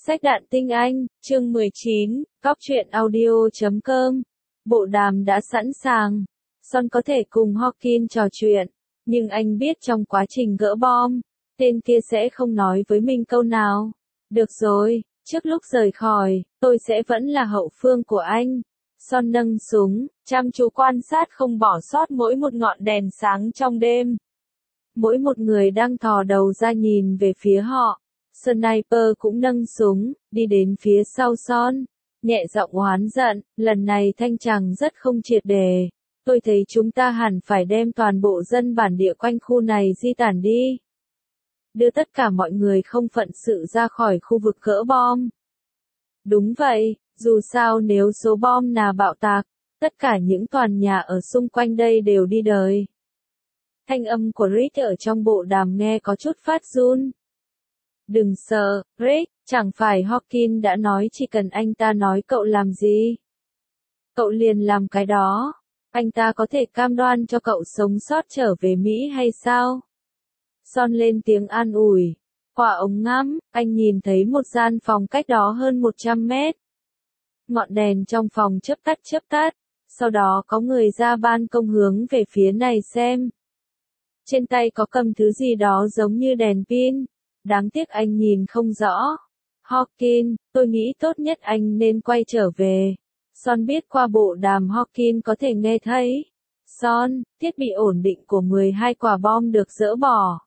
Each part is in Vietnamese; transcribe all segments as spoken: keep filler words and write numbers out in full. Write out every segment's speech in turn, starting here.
Sách đạn tinh Anh, chương mười chín, cóc truyện audio chấm com. Bộ đàm đã sẵn sàng. Son có thể cùng Hawkins trò chuyện, nhưng anh biết trong quá trình gỡ bom, tên kia sẽ không nói với mình câu nào. Được rồi, trước lúc rời khỏi, tôi sẽ vẫn là hậu phương của anh. Son nâng súng, chăm chú quan sát không bỏ sót mỗi một ngọn đèn sáng trong đêm. Mỗi một người đang thò đầu ra nhìn về phía họ. Sniper cũng nâng súng, đi đến phía sau Son, nhẹ giọng oán giận, lần này thanh chàng rất không triệt đề. Tôi thấy chúng ta hẳn phải đem toàn bộ dân bản địa quanh khu này di tản đi. Đưa tất cả mọi người không phận sự ra khỏi khu vực gỡ bom. Đúng vậy, dù sao nếu số bom nào bạo tạc, tất cả những tòa nhà ở xung quanh đây đều đi đời. Thanh âm của Rick ở trong bộ đàm nghe có chút phát run. Đừng sợ, Rick, chẳng phải Hawkins đã nói chỉ cần anh ta nói cậu làm gì, cậu liền làm cái đó. Anh ta có thể cam đoan cho cậu sống sót trở về Mỹ hay sao? Son lên tiếng an ủi. Qua ống ngắm, anh nhìn thấy một gian phòng cách đó hơn một trăm mét. Ngọn đèn trong phòng chớp tắt chớp tắt, sau đó có người ra ban công hướng về phía này xem. Trên tay có cầm thứ gì đó giống như đèn pin. Đáng tiếc anh nhìn không rõ. Hawkins, tôi nghĩ tốt nhất anh nên quay trở về. Son biết qua bộ đàm Hawkins có thể nghe thấy. Son, thiết bị ổn định của mười hai quả bom được dỡ bỏ.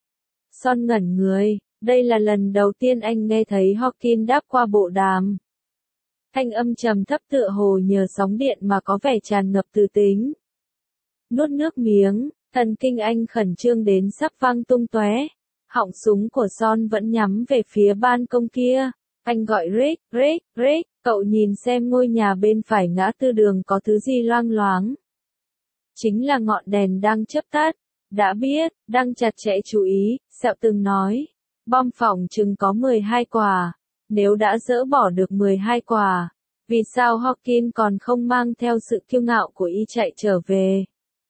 Son ngẩn người, đây là lần đầu tiên anh nghe thấy Hawkins đáp qua bộ đàm. Thanh âm trầm thấp tựa hồ nhờ sóng điện mà có vẻ tràn ngập từ tính. Nuốt nước miếng, thần kinh anh khẩn trương đến sắp văng tung tóe. Họng súng của Son vẫn nhắm về phía ban công kia. Anh gọi Rick, Rick, Rick, cậu nhìn xem ngôi nhà bên phải ngã tư đường có thứ gì loang loáng. Chính là ngọn đèn đang chớp tắt. Đã biết, đang chặt chẽ chú ý, Sẹo từng nói. Bom phỏng chừng có mười hai quả. Nếu đã dỡ bỏ được mười hai quả, vì sao Hawkins còn không mang theo sự kiêu ngạo của y chạy trở về?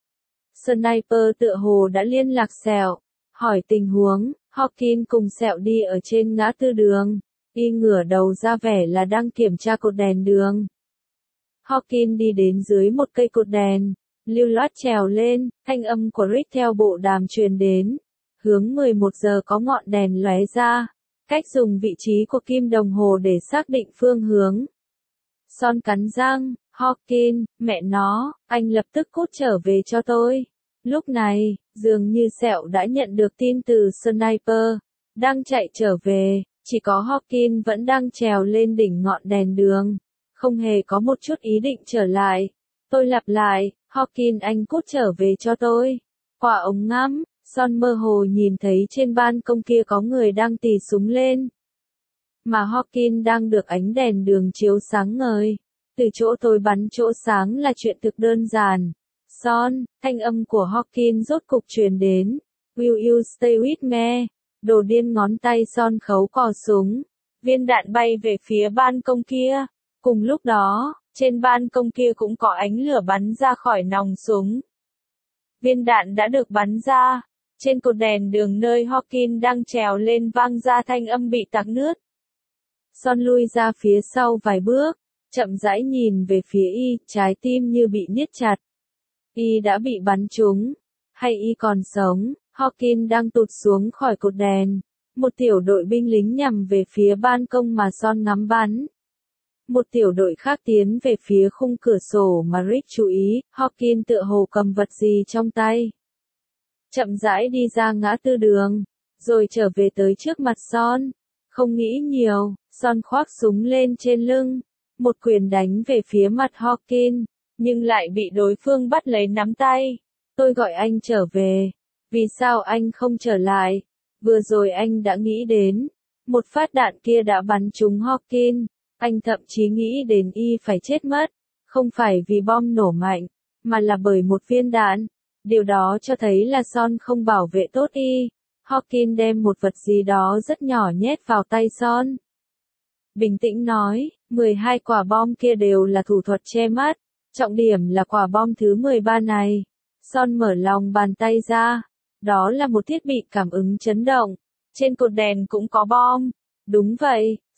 Sniper tựa hồ đã liên lạc Sẹo. Hỏi tình huống, Hawkins cùng Sẹo đi ở trên ngã tư đường. Y ngửa đầu ra vẻ là đang kiểm tra cột đèn đường. Hawkins đi đến dưới một cây cột đèn, lưu loát trèo lên, thanh âm của Rick theo bộ đàm truyền đến. Hướng mười một giờ có ngọn đèn lóe ra. Cách dùng vị trí của kim đồng hồ để xác định phương hướng. Son cắn răng, Hawkins, mẹ nó, anh lập tức cút trở về cho tôi. Lúc này, dường như Sẹo đã nhận được tin từ Sniper, đang chạy trở về, chỉ có Hawkins vẫn đang trèo lên đỉnh ngọn đèn đường, không hề có một chút ý định trở lại. Tôi lặp lại, Hawkins anh cút trở về cho tôi. Qua ống ngắm, Son mơ hồ nhìn thấy trên ban công kia có người đang tì súng lên. Mà Hawkins đang được ánh đèn đường chiếu sáng ngời. Từ chỗ tôi bắn chỗ sáng là chuyện thực đơn giản. Son, thanh âm của Hawkins rốt cục truyền đến. Will you stay with me? Đồ điên ngón tay Son khấu cò súng. Viên đạn bay về phía ban công kia. Cùng lúc đó, trên ban công kia cũng có ánh lửa bắn ra khỏi nòng súng. Viên đạn đã được bắn ra. Trên cột đèn đường nơi Hawkins đang trèo lên vang ra thanh âm bị tắc nước. Son lui ra phía sau vài bước, chậm rãi nhìn về phía y, trái tim như bị niết chặt. Y đã bị bắn trúng, hay y còn sống? Hawkins đang tụt xuống khỏi cột đèn. Một tiểu đội binh lính nhằm về phía ban công mà Son ngắm bắn. Một tiểu đội khác tiến về phía khung cửa sổ mà Rick chú ý. Hawkins tựa hồ cầm vật gì trong tay. Chậm rãi đi ra ngã tư đường, rồi trở về tới trước mặt Son. Không nghĩ nhiều, Son khoác súng lên trên lưng, một quyền đánh về phía mặt Hawkins, nhưng lại bị đối phương bắt lấy nắm tay. Tôi gọi anh trở về. Vì sao anh không trở lại? Vừa rồi anh đã nghĩ đến. Một phát đạn kia đã bắn trúng Hawkins. Anh thậm chí nghĩ đến y phải chết mất. Không phải vì bom nổ mạnh, mà là bởi một viên đạn. Điều đó cho thấy là Son không bảo vệ tốt y. Hawkins đem một vật gì đó rất nhỏ nhét vào tay Son. Bình tĩnh nói, mười hai quả bom kia đều là thủ thuật che mắt. Trọng điểm là quả bom thứ mười ba này. Son mở lòng bàn tay ra. Đó là một thiết bị cảm ứng chấn động. Trên cột đèn cũng có bom. Đúng vậy,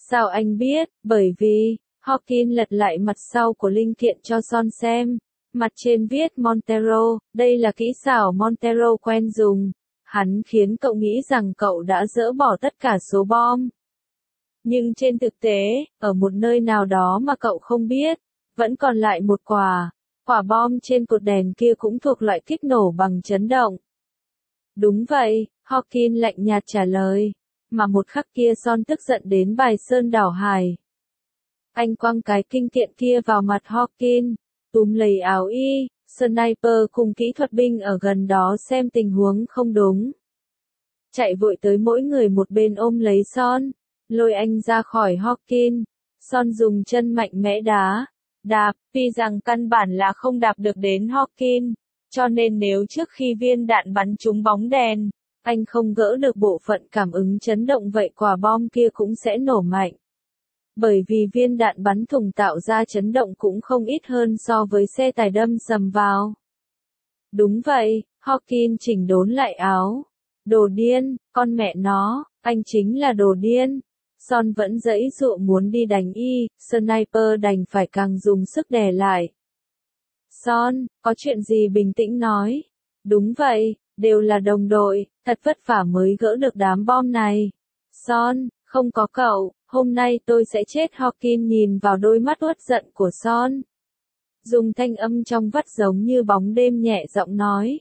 Sao anh biết? Bởi vì, Hawkins lật lại mặt sau của linh kiện cho Son xem. Mặt trên viết Montero, đây là kỹ xảo Montero quen dùng. Hắn khiến cậu nghĩ rằng cậu đã dỡ bỏ tất cả số bom. Nhưng trên thực tế, ở một nơi nào đó mà cậu không biết, vẫn còn lại một quả. Quả bom trên cột đèn kia cũng thuộc loại kích nổ bằng chấn động. Đúng vậy, Hawkins lạnh nhạt trả lời. Mà một khắc kia Son tức giận đến bài sơn đảo hải. Anh quăng cái kinh kiện kia vào mặt Hawkins, túm lấy áo y, sniper cùng kỹ thuật binh ở gần đó xem tình huống không đúng. Chạy vội tới mỗi người một bên ôm lấy Son, lôi anh ra khỏi Hawkins. Son dùng chân mạnh mẽ đá, đạp, tuy rằng căn bản là không đạp được đến Hawkins, cho nên nếu trước khi viên đạn bắn trúng bóng đèn, anh không gỡ được bộ phận cảm ứng chấn động vậy quả bom kia cũng sẽ nổ mạnh. Bởi vì viên đạn bắn thủng tạo ra chấn động cũng không ít hơn so với xe tải đâm sầm vào. Đúng vậy, Hawkins chỉnh đốn lại áo. Đồ điên, con mẹ nó, anh chính là đồ điên. Son vẫn giãy giụa muốn đi đánh y, sniper đành phải càng dùng sức đè lại. Son, có chuyện gì bình tĩnh nói. Đúng vậy, đều là đồng đội, thật vất vả mới gỡ được đám bom này. Son, không có cậu, hôm nay tôi sẽ chết. Hawkins nhìn vào đôi mắt uất giận của Son. Dùng thanh âm trong vắt giống như bóng đêm nhẹ giọng nói.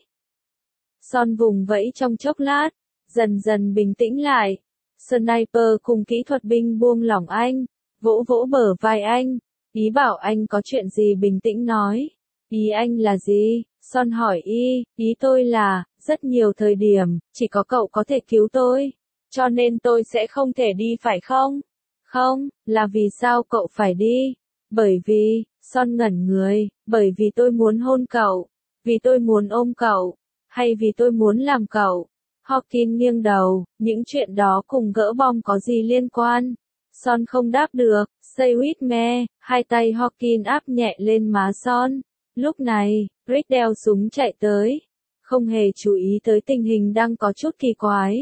Son vùng vẫy trong chốc lát, dần dần bình tĩnh lại. Sniper cùng kỹ thuật binh buông lỏng anh, vỗ vỗ bờ vai anh, ý bảo anh có chuyện gì bình tĩnh nói. Ý anh là gì? Son hỏi y, ý tôi là, rất nhiều thời điểm, chỉ có cậu có thể cứu tôi, cho nên tôi sẽ không thể đi phải không? Không, là vì sao cậu phải đi? Bởi vì, Son ngẩn người, bởi vì tôi muốn hôn cậu, vì tôi muốn ôm cậu, hay vì tôi muốn làm cậu? Hawkins nghiêng đầu, những chuyện đó cùng gỡ bom có gì liên quan? Son không đáp được, say with me, hai tay Hawkins áp nhẹ lên má Son. Lúc này, Rick đeo súng chạy tới, không hề chú ý tới tình hình đang có chút kỳ quái.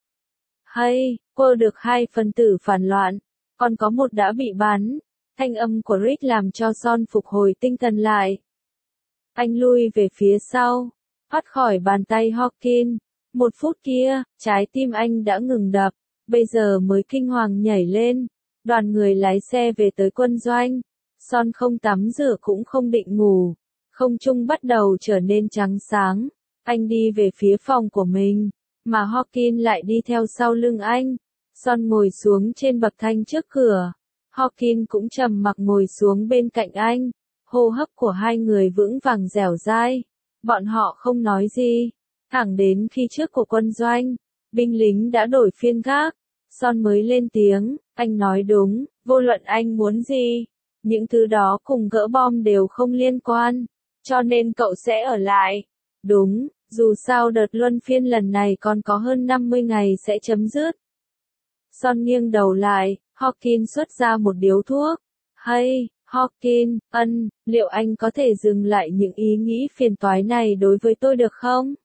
Hay, cô được hai phần tử phản loạn, còn có một đã bị bắn. Thanh âm của Rick làm cho Son phục hồi tinh thần lại. Anh lui về phía sau, thoát khỏi bàn tay Hawkins. Một phút kia, trái tim anh đã ngừng đập, bây giờ mới kinh hoàng nhảy lên. Đoàn người lái xe về tới quân doanh. Son không tắm rửa cũng không định ngủ. Không trung bắt đầu trở nên trắng sáng. Anh đi về phía phòng của mình, mà Hawkins lại đi theo sau lưng anh. Son ngồi xuống trên bậc thang trước cửa. Hawkins cũng trầm mặc ngồi xuống bên cạnh anh. Hô hấp của hai người vững vàng dẻo dai. Bọn họ không nói gì. Thẳng đến khi trước của quân doanh, binh lính đã đổi phiên gác. Son mới lên tiếng, anh nói đúng, vô luận anh muốn gì. Những thứ đó cùng gỡ bom đều không liên quan. Cho nên cậu sẽ ở lại. Đúng, dù sao đợt luân phiên lần này còn có hơn năm mươi ngày sẽ chấm dứt. Son nghiêng đầu lại, Hawkins xuất ra một điếu thuốc. Hay, Hawkins, ân, liệu anh có thể dừng lại những ý nghĩ phiền toái này đối với tôi được không?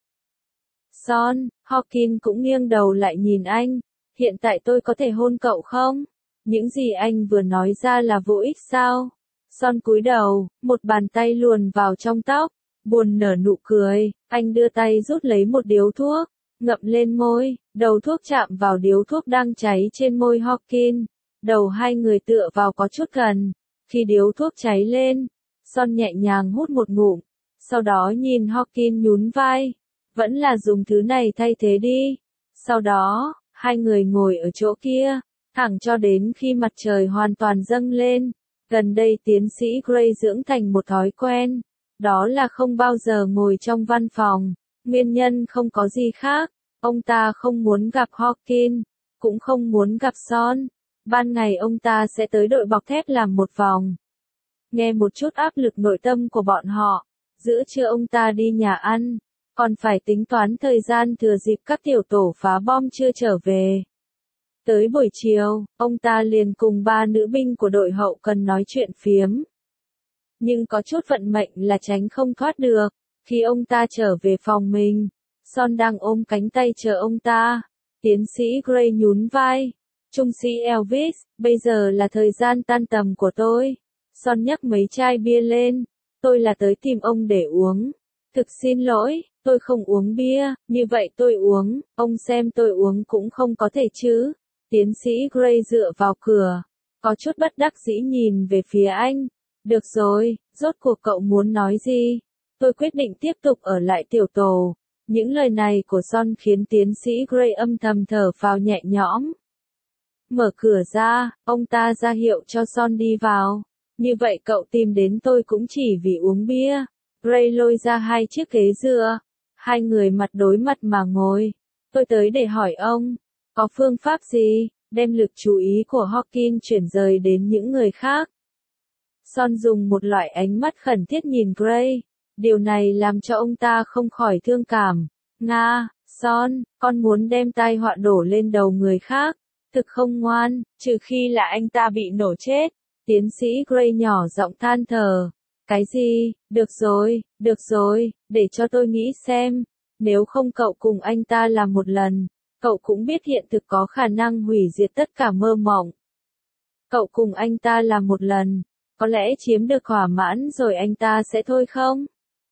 Son, Hawkins cũng nghiêng đầu lại nhìn anh. Hiện tại tôi có thể hôn cậu không? Những gì anh vừa nói ra là vô ích sao? Son cúi đầu, một bàn tay luồn vào trong tóc, buồn nở nụ cười. Anh đưa tay rút lấy một điếu thuốc, ngậm lên môi, đầu thuốc chạm vào điếu thuốc đang cháy trên môi Hawkins. Đầu hai người tựa vào có chút gần. Khi điếu thuốc cháy lên, Son nhẹ nhàng hút một ngụm, sau đó nhìn Hawkins nhún vai. Vẫn là dùng thứ này thay thế đi. Sau đó, hai người ngồi ở chỗ kia, thẳng cho đến khi mặt trời hoàn toàn dâng lên. Gần đây tiến sĩ Gray dưỡng thành một thói quen, đó là không bao giờ ngồi trong văn phòng. Nguyên nhân không có gì khác, ông ta không muốn gặp Hawkins, cũng không muốn gặp Son. Ban ngày ông ta sẽ tới đội bọc thép làm một vòng. Nghe một chút áp lực nội tâm của bọn họ, giữa trưa ông ta đi nhà ăn, còn phải tính toán thời gian thừa dịp các tiểu tổ phá bom chưa trở về. Tới buổi chiều, ông ta liền cùng ba nữ binh của đội hậu cần nói chuyện phiếm. Nhưng có chút vận mệnh là tránh không thoát được. Khi ông ta trở về phòng mình, Son đang ôm cánh tay chờ ông ta. Tiến sĩ Gray nhún vai. Trung sĩ Elvis, bây giờ là thời gian tan tầm của tôi. Son nhấc mấy chai bia lên. Tôi là tới tìm ông để uống. Thực xin lỗi, tôi không uống bia, như vậy tôi uống, ông xem tôi uống cũng không có thể chứ. Tiến sĩ Gray dựa vào cửa, có chút bất đắc dĩ nhìn về phía anh. Được rồi, rốt cuộc cậu muốn nói gì? Tôi quyết định tiếp tục ở lại tiểu tổ. Những lời này của Son khiến tiến sĩ Gray âm thầm thở phào nhẹ nhõm. Mở cửa ra, ông ta ra hiệu cho Son đi vào. Như vậy cậu tìm đến tôi cũng chỉ vì uống bia. Gray lôi ra hai chiếc ghế dựa. Hai người mặt đối mặt mà ngồi. Tôi tới để hỏi ông, có phương pháp gì, đem lực chú ý của Hawkins chuyển rời đến những người khác. Son dùng một loại ánh mắt khẩn thiết nhìn Gray. Điều này làm cho ông ta không khỏi thương cảm. Nga, Son, con muốn đem tai họa đổ lên đầu người khác. Thực không ngoan, trừ khi là anh ta bị nổ chết. Tiến sĩ Gray nhỏ giọng than thở. Cái gì, được rồi, được rồi, để cho tôi nghĩ xem. Nếu không cậu cùng anh ta làm một lần, cậu cũng biết hiện thực có khả năng hủy diệt tất cả mơ mộng. Cậu cùng anh ta làm một lần, có lẽ chiếm được thỏa mãn rồi anh ta sẽ thôi không?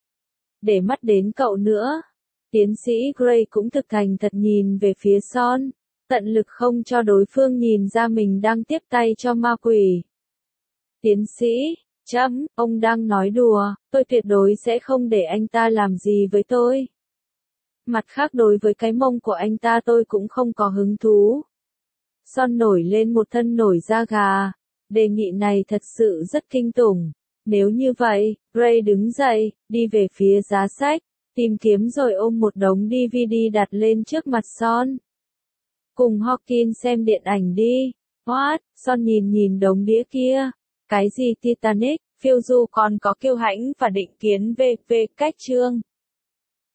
Để mắt đến cậu nữa. Tiến sĩ Gray cũng thực thành thật nhìn về phía Son, tận lực không cho đối phương nhìn ra mình đang tiếp tay cho ma quỷ. Tiến sĩ, chấm, ông đang nói đùa, tôi tuyệt đối sẽ không để anh ta làm gì với tôi. Mặt khác đối với cái mông của anh ta tôi cũng không có hứng thú. Son nổi lên một thân nổi da gà. Đề nghị này thật sự rất kinh tủng. Nếu như vậy, Gray đứng dậy, đi về phía giá sách, tìm kiếm rồi ôm một đống đê vê đê đặt lên trước mặt Son. Cùng Hawkins xem điện ảnh đi. What? Son nhìn nhìn đống đĩa kia. Cái gì Titanic, phiêu du còn có kiêu hãnh và định kiến về về cách chương.